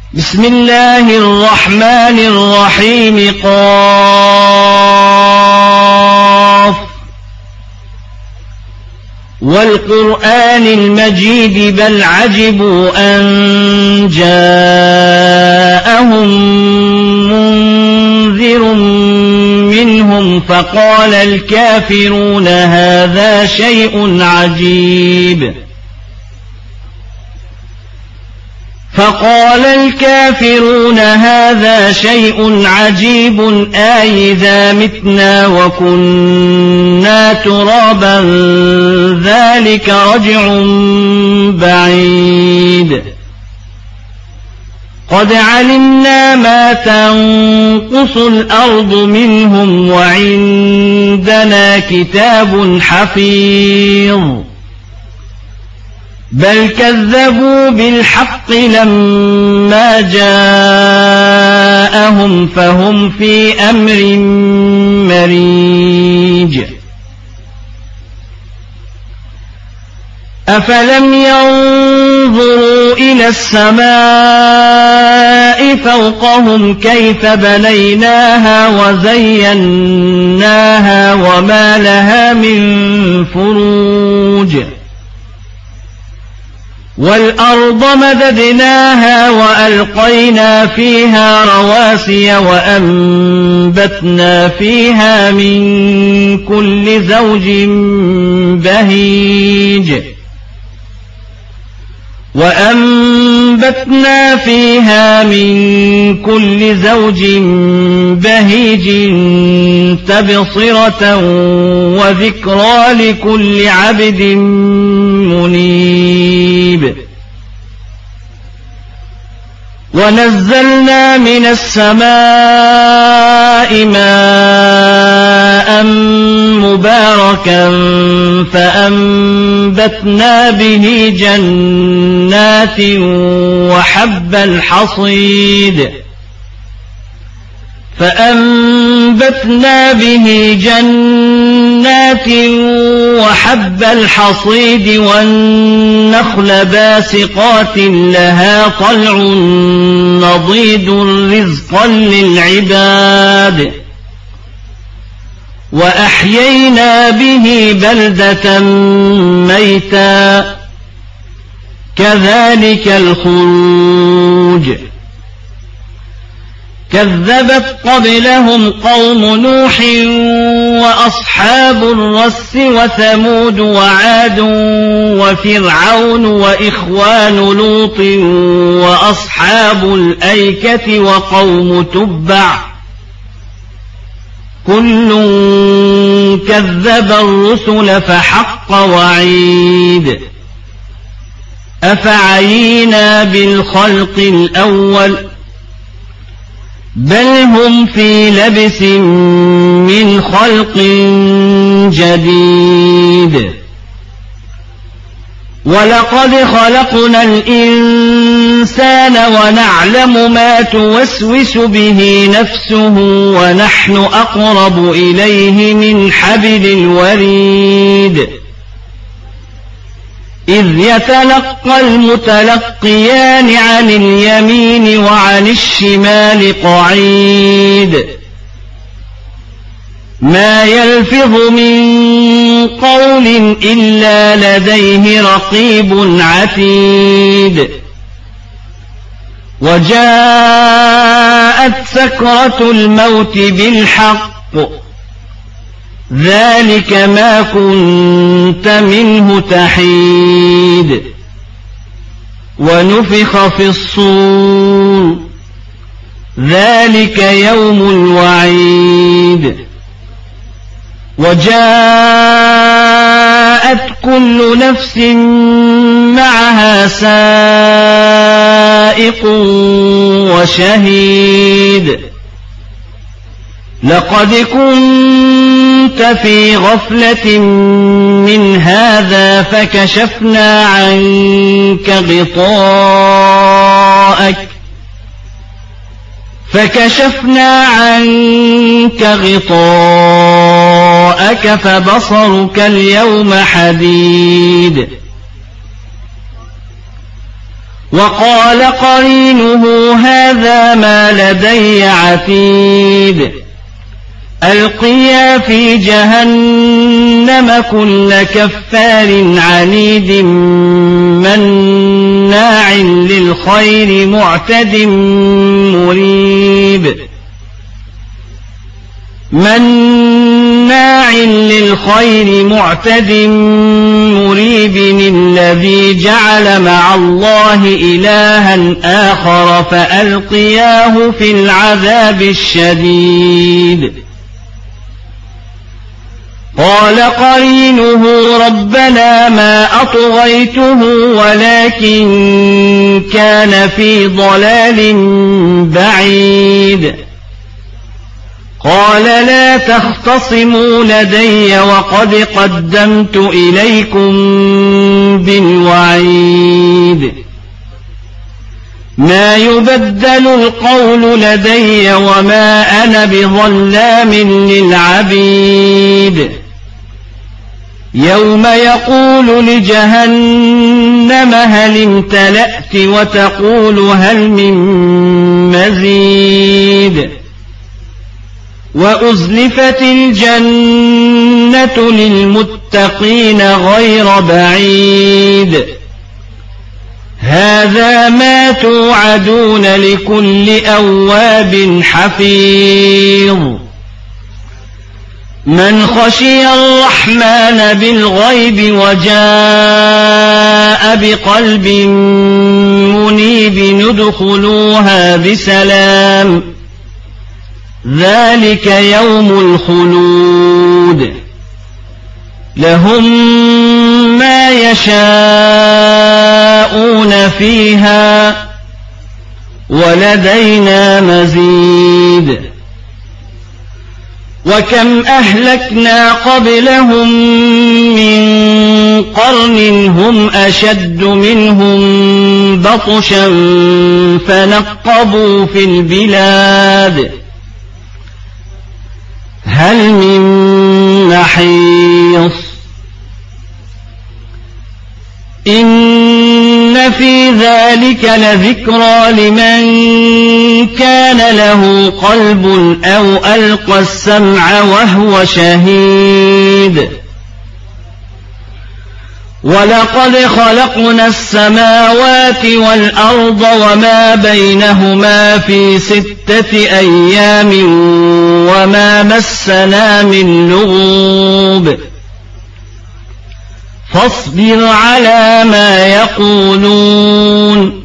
بسم الله الرحمن الرحيم قاف والقرآن المجيد بل عجبوا أن جاءهم منذر منهم فقال الكافرون هذا شيء عجيب أإذا متنا وكنا ترابا ذلك رجع بعيد قد علمنا ما تنقص الأرض منهم وعندنا كتاب حفيظ بل كذبوا بالحق لما جاءهم فهم في أمر مريج أفلم ينظروا إلى السماء فوقهم كيف بنيناها وزيناها وما لها من فروج والأرض مددناها وألقينا فيها رواسي وأنبتنا فيها من كل زوج بهيج تبصرة وذكرى لكل عبد منيب ونزلنا من السماء ماء مباركا فأنبتنا به جنات وحب الحصيد والنخل باسقات لها طلع نضيد رزقا للعباد وأحيينا به بلدة ميتا كذلك الخروج كذبت قبلهم قوم نوح وأصحاب الرس وثمود وعاد وفرعون وإخوان لوط وأصحاب الأيكة وقوم تبع كل كذب الرسل فحق وعيد أفعينا بالخلق الأول بل هم في لبس من خلق جديد ولقد خلقنا الإنسان ونعلم ما توسوس به نفسه ونحن أقرب إليه من حبل الوريد إذ يتلقى المتلقيان عن اليمين وعن الشمال قعيد ما يلفظ من قول إلا لديه رقيب عتيد وجاءت سكرة الموت بالحق ذلك ما كنت منه تحيد ونفخ في الصور ذلك يوم الوعيد وجاءت كل نفس معها سائق وشهيد لقد كنت في غفلة من هذا فكشفنا عنك غطاءك فبصرك اليوم حديد وقال قرينه هذا ما لدي عتيد ألقيا في جهنم كل كفار عنيد مناع للخير معتد مريب الذي جعل مع الله إلها آخر فألقياه في العذاب الشديد قال قرينه ربنا ما أطغيته ولكن كان في ضلال بعيد قال لا تختصموا لدي وقد قدمت إليكم بالوعيد ما يبدل القول لدي وما أنا بظلام للعبيد يوم يقول لجهنم هل امتلأت وتقول هل من مزيد وأزلفت الجنة للمتقين غير بعيد هذا ما توعدون لكل أواب حفيظ من خشي الرحمن بالغيب وجاء بقلب منيب ندخلوها بسلام ذلك يوم الخلود لهم ما يشاءون فيها ولدينا مزيد وكم أهلكنا قبلهم من قرن هم أشد منهم بطشا فنقبوا في البلاد هل من محيص إن في ذلك لذكرى لمن كان له قلب أو ألقى السمع وهو شهيد ولقد خلقنا السماوات والأرض وما بينهما في 6 أيام وما مسنا من لغوب فاصبر على ما يقولون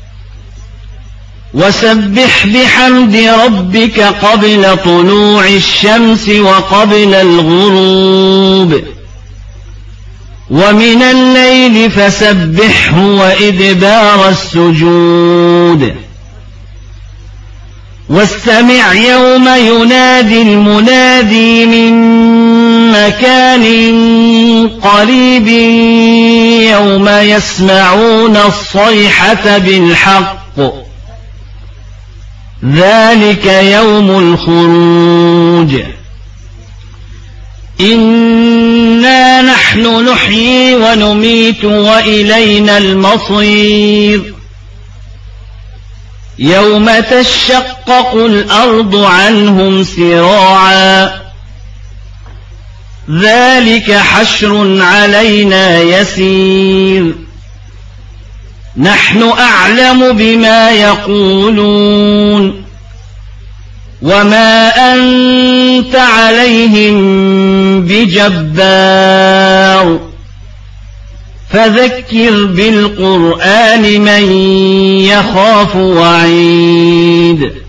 وسبح بحمد ربك قبل طلوع الشمس وقبل الغروب ومن الليل فسبحه وإدبار السجود واستمع يوم ينادي المنادي من مكان قريب يوم يسمعون الصيحة بالحق ذلك يوم الخروج إنا نحن نحيي ونميت وإلينا المصير يوم تشقق الأرض عنهم سراعا ذلك حشر علينا يسير نحن أعلم بما يقولون وما أنت عليهم بجبار فذكر بالقرآن من يخاف وعيد